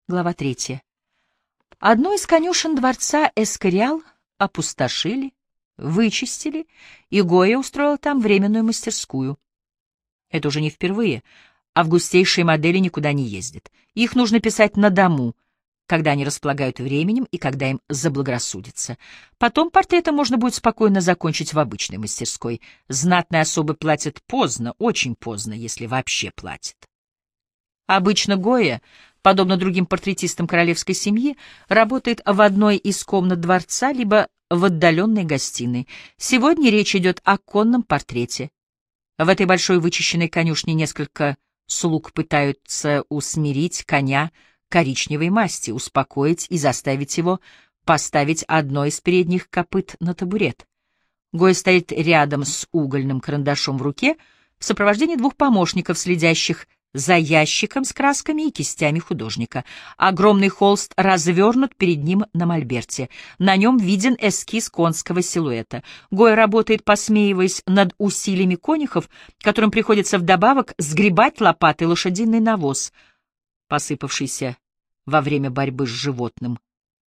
Глава 3. Одну из конюшен дворца Эскориал опустошили, вычистили, и Гойя устроил там временную мастерскую. Это уже не впервые. Августейшие модели никуда не ездят. Их нужно писать на дому, когда они располагают временем и когда им заблагорассудится. Потом портреты можно будет спокойно закончить в обычной мастерской. Знатные особы платят поздно, очень поздно, если вообще платят. Обычно Гойя, подобно другим портретистам королевской семьи, работает в одной из комнат дворца либо в отдаленной гостиной. Сегодня речь идет о конном портрете. В этой большой вычищенной конюшне несколько слуг пытаются усмирить коня коричневой масти, успокоить и заставить его поставить одно из передних копыт на табурет. Гойя стоит рядом с угольным карандашом в руке в сопровождении двух помощников, следящих за ящиком с красками и кистями художника. Огромный холст развернут перед ним на мольберте. На нем виден эскиз конского силуэта. Гойя работает, посмеиваясь над усилиями конюхов, которым приходится вдобавок сгребать лопатой лошадиный навоз, посыпавшийся во время борьбы с животным.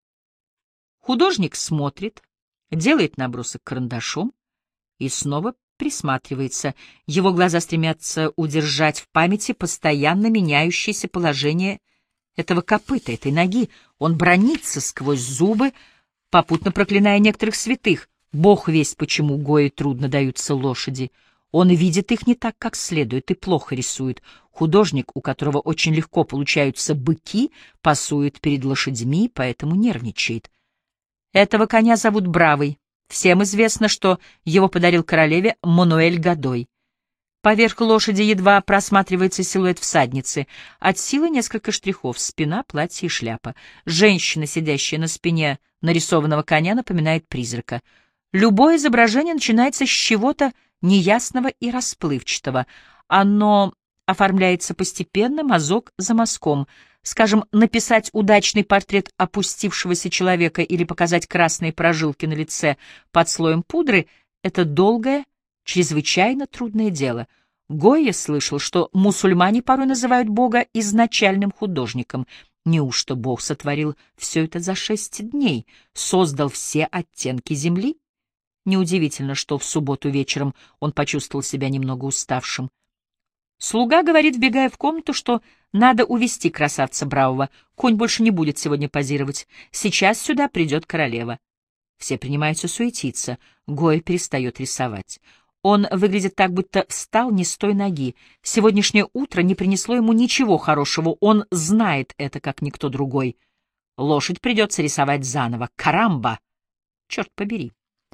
Художник смотрит, делает набросок карандашом и снова присматривается. Его глаза стремятся удержать в памяти постоянно меняющееся положение этого копыта, этой ноги. Он бранится сквозь зубы, попутно проклиная некоторых святых. Бог весть, почему Гойе трудно даются лошади. Он видит их не так, как следует, и плохо рисует. Художник, у которого очень легко получаются быки, пасует перед лошадьми, поэтому нервничает. Этого коня зовут Бравый. Всем известно, что его подарил королеве Мануэль Годой. Поверх лошади едва просматривается силуэт всадницы. От силы несколько штрихов — спина, платье и шляпа. Женщина, сидящая на спине нарисованного коня, напоминает призрака. Любое изображение начинается с чего-то неясного и расплывчатого. Оно оформляется постепенно, мазок за мазком. Скажем, написать удачный портрет опустившегося человека или показать красные прожилки на лице под слоем пудры — это долгое, чрезвычайно трудное дело. Гойя слышал, что мусульмане порой называют Бога изначальным художником. Неужто Бог сотворил все это за 6 дней, создал все оттенки земли? Неудивительно, что в субботу вечером он почувствовал себя немного уставшим. Слуга говорит, вбегая в комнату, что надо увести красавца Бравого. Конь больше не будет сегодня позировать. Сейчас сюда придет королева. Все принимаются суетиться. Гойя перестает рисовать. Он выглядит так, будто встал не с той ноги. Сегодняшнее утро не принесло ему ничего хорошего. Он знает это, как никто другой. Лошадь придется рисовать заново. Карамба! Черт побери!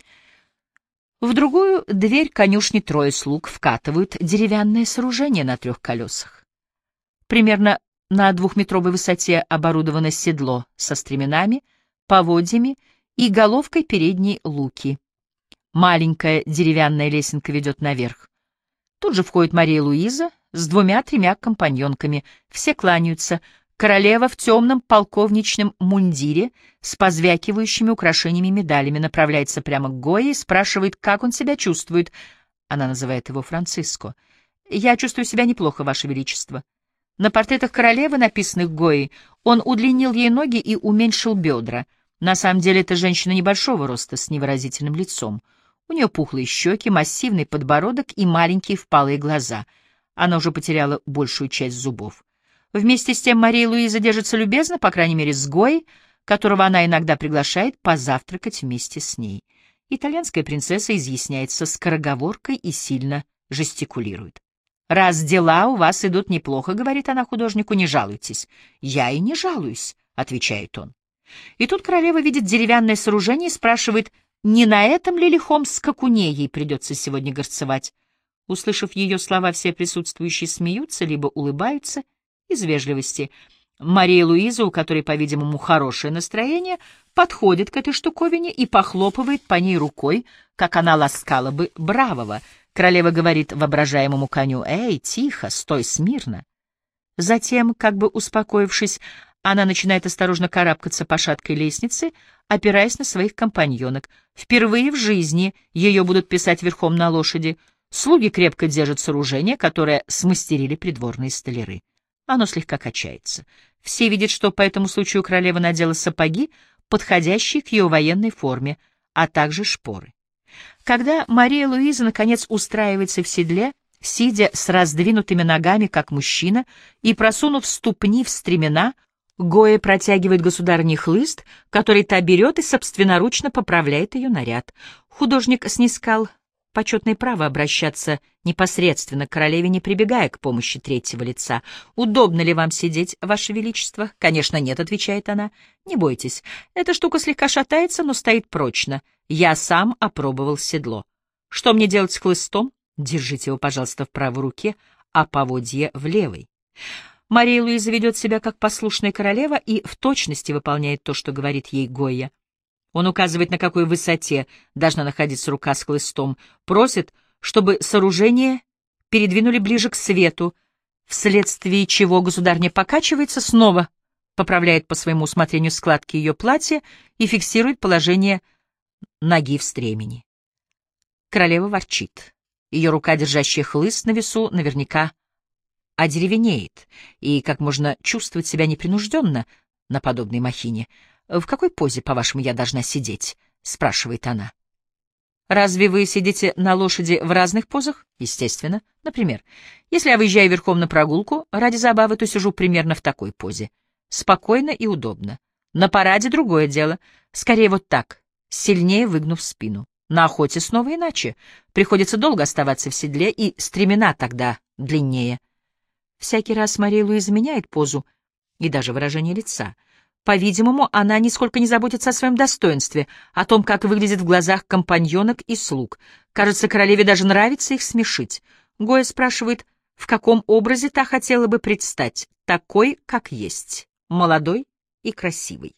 В другую дверь конюшни трое слуг вкатывают деревянное сооружение на 3 колесах. Примерно на 2-метровой высоте оборудовано седло со стременами, поводьями и головкой передней луки. Маленькая деревянная лесенка ведет наверх. Тут же входит Мария Луиза с 2-3 компаньонками. Все кланяются. Королева в темном полковничном мундире с позвякивающими украшениями медалями направляется прямо к Гойе и спрашивает, как он себя чувствует. Она называет его Франциско. «Я чувствую себя неплохо, Ваше Величество». На портретах королевы, написанных Гойей, он удлинил ей ноги и уменьшил бедра. На самом деле это женщина небольшого роста с невыразительным лицом. У нее пухлые щеки, массивный подбородок и маленькие впалые глаза. Она уже потеряла большую часть зубов. Вместе с тем Мария Луиза держится любезно, по крайней мере, с Гойей, которого она иногда приглашает позавтракать вместе с ней. Итальянская принцесса изъясняется скороговоркой и сильно жестикулирует. «Раз дела у вас идут неплохо, — говорит она художнику, — не жалуйтесь». «Я и не жалуюсь», — отвечает он. И тут королева видит деревянное сооружение и спрашивает, не на этом ли лихом скакуне ей придется сегодня горцевать. Услышав ее слова, все присутствующие смеются, либо улыбаются из вежливости. Мария Луиза, у которой, по-видимому, хорошее настроение, подходит к этой штуковине и похлопывает по ней рукой, как она ласкала бы Бравого. Королева говорит воображаемому коню: «Эй, тихо, стой смирно». Затем, как бы успокоившись, она начинает осторожно карабкаться по шаткой лестнице, опираясь на своих компаньонок. Впервые в жизни ее будут писать верхом на лошади. Слуги крепко держат сооружение, которое смастерили придворные столяры. Оно слегка качается. Все видят, что по этому случаю королева надела сапоги, подходящие к ее военной форме, а также шпоры. Когда Мария Луиза наконец устраивается в седле, сидя с раздвинутыми ногами, как мужчина, и просунув ступни в стремена, Гоя протягивает государыне хлыст, который та берет и собственноручно поправляет ее наряд. Художник снискал почетное право обращаться непосредственно к королеве, не прибегая к помощи третьего лица. «Удобно ли вам сидеть, Ваше Величество?» «Конечно, нет», — отвечает она. «Не бойтесь. Эта штука слегка шатается, но стоит прочно. Я сам опробовал седло. Что мне делать с хлыстом? Держите его, пожалуйста, в правой руке, а поводье в левой». Мария Луиза ведет себя как послушная королева и в точности выполняет то, что говорит ей Гойя. Он указывает, на какой высоте должна находиться рука с хлыстом, просит, чтобы сооружение передвинули ближе к свету, вследствие чего государня покачивается, снова поправляет по своему усмотрению складки ее платья и фиксирует положение ноги в стремени. Королева ворчит. Ее рука, держащая хлыст на весу, наверняка одеревенеет, и как можно чувствовать себя непринужденно на подобной махине. «В какой позе, по-вашему, я должна сидеть?» — спрашивает она. «Разве вы сидите на лошади в разных позах?» «Естественно. Например, если я выезжаю верхом на прогулку ради забавы, то сижу примерно в такой позе. Спокойно и удобно. На параде другое дело. Скорее вот так, сильнее выгнув спину. На охоте снова иначе. Приходится долго оставаться в седле, и стремена тогда длиннее». Всякий раз Мария Луиза меняет позу и даже выражение лица. По-видимому, она нисколько не заботится о своем достоинстве, о том, как выглядит в глазах компаньонок и слуг. Кажется, королеве даже нравится их смешить. Гоя спрашивает, в каком образе та хотела бы предстать, такой, как есть, молодой и красивый.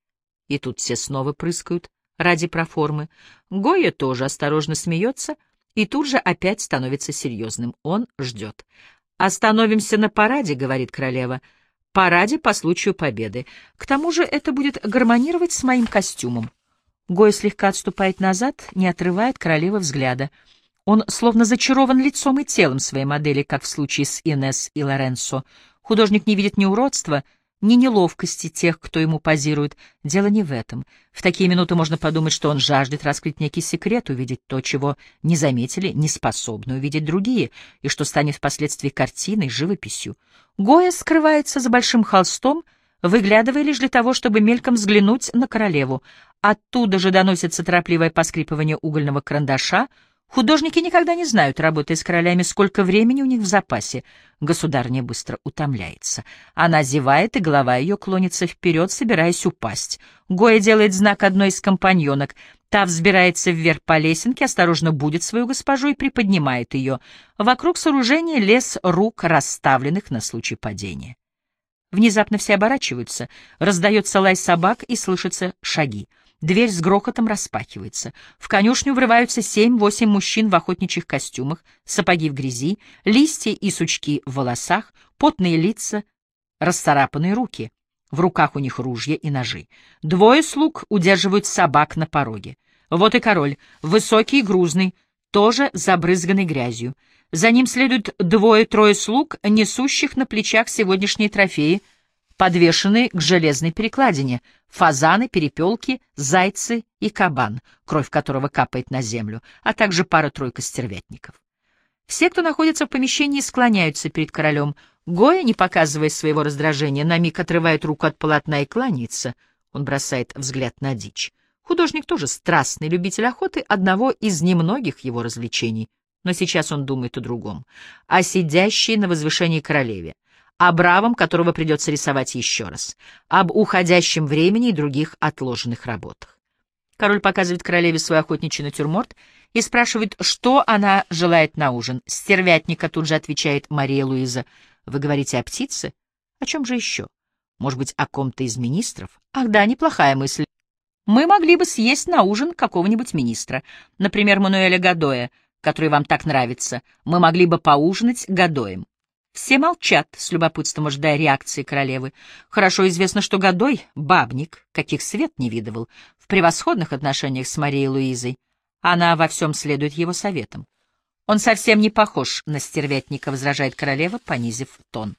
И тут все снова прыскают ради проформы. Гоя тоже осторожно смеется и тут же опять становится серьезным. Он ждет. «Остановимся на параде», — говорит королева. «Параде по случаю победы. К тому же это будет гармонировать с моим костюмом». Гоя слегка отступает назад, не отрывая от королевы взгляда. Он словно зачарован лицом и телом своей модели, как в случае с Инесс и Лоренцо. Художник не видит ни уродства, ни неловкости тех, кто ему позирует. Дело не в этом. В такие минуты можно подумать, что он жаждет раскрыть некий секрет, увидеть то, чего не заметили, не способны увидеть другие, и что станет впоследствии картиной, живописью. Гоя скрывается за большим холстом, выглядывая лишь для того, чтобы мельком взглянуть на королеву. Оттуда же доносится торопливое поскрипывание угольного карандаша. Художники никогда не знают, работая с королями, сколько времени у них в запасе. Государыня быстро утомляется. Она зевает, и голова ее клонится вперед, собираясь упасть. Гоя делает знак одной из компаньонок. Та взбирается вверх по лесенке, осторожно будит свою госпожу и приподнимает ее. Вокруг сооружения лес рук, расставленных на случай падения. Внезапно все оборачиваются, раздается лай собак и слышатся шаги. Дверь с грохотом распахивается. В конюшню врываются 7-8 мужчин в охотничьих костюмах, сапоги в грязи, листья и сучки в волосах, потные лица, расцарапанные руки. В руках у них ружья и ножи. Двое слуг удерживают собак на пороге. Вот и король, высокий и грузный, тоже забрызганный грязью. За ним следуют 2-3 слуг, несущих на плечах сегодняшние трофеи, подвешенные к железной перекладине: фазаны, перепелки, зайцы и кабан, кровь которого капает на землю, а также пара-тройка стервятников. Все, кто находится в помещении, склоняются перед королем. Гоя, не показывая своего раздражения, на миг отрывает руку от полотна и кланяется. Он бросает взгляд на дичь. Художник тоже страстный любитель охоты, одного из немногих его развлечений. Но сейчас он думает о другом. О сидящей на возвышении королеве, о бравом, которого придется рисовать еще раз, об уходящем времени и других отложенных работах. Король показывает королеве свой охотничий натюрморт и спрашивает, что она желает на ужин. «Стервятника», — тут же отвечает Мария Луиза. «Вы говорите о птице? О чем же еще? Может быть, о ком-то из министров? Ах да, неплохая мысль. Мы могли бы съесть на ужин какого-нибудь министра, например, Мануэля Годоя, который вам так нравится. Мы могли бы поужинать Годоем». Все молчат, с любопытством ожидая реакции королевы. Хорошо известно, что Годой — бабник, каких свет не видывал, в превосходных отношениях с Марией Луизой. Она во всем следует его советам. «Он совсем не похож на стервятника», — возражает королева, понизив тон.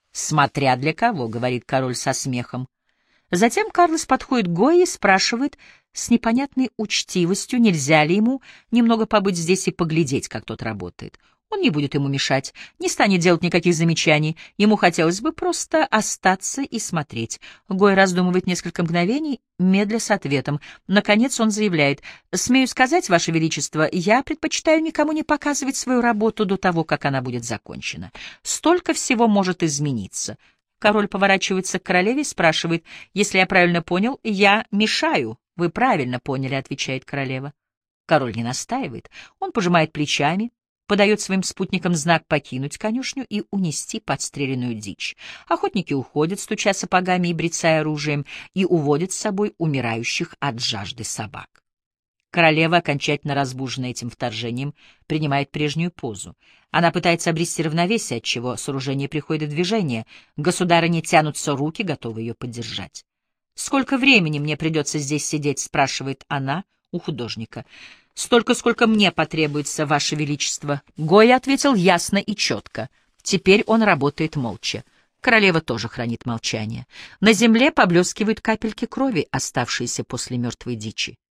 «Смотря для кого», — говорит король со смехом. Затем Карлос подходит к Гойе и спрашивает с непонятной учтивостью, нельзя ли ему немного побыть здесь и поглядеть, как тот работает. Он не будет ему мешать, не станет делать никаких замечаний. Ему хотелось бы просто остаться и смотреть. Гой раздумывает несколько мгновений, медля с ответом. Наконец он заявляет: «Смею сказать, Ваше Величество, я предпочитаю никому не показывать свою работу до того, как она будет закончена. Столько всего может измениться». Король поворачивается к королеве и спрашивает: «Если я правильно понял, я мешаю?» «Вы правильно поняли», — отвечает королева. Король не настаивает. Он пожимает плечами, подает своим спутникам знак покинуть конюшню и унести подстреленную дичь. Охотники уходят, стуча сапогами и брецая оружием, и уводят с собой умирающих от жажды собак. Королева, окончательно разбуженная этим вторжением, принимает прежнюю позу. Она пытается обрести равновесие, отчего сооружение приходит в движение. Государыне тянутся руки, готовы ее поддержать. «Сколько времени мне придется здесь сидеть?» — спрашивает она у художника. «Столько, сколько мне потребуется, Ваше Величество». Гойя ответил ясно и четко. Теперь он работает молча. Королева тоже хранит молчание. На земле поблескивают капельки крови, оставшиеся после мертвой дичи.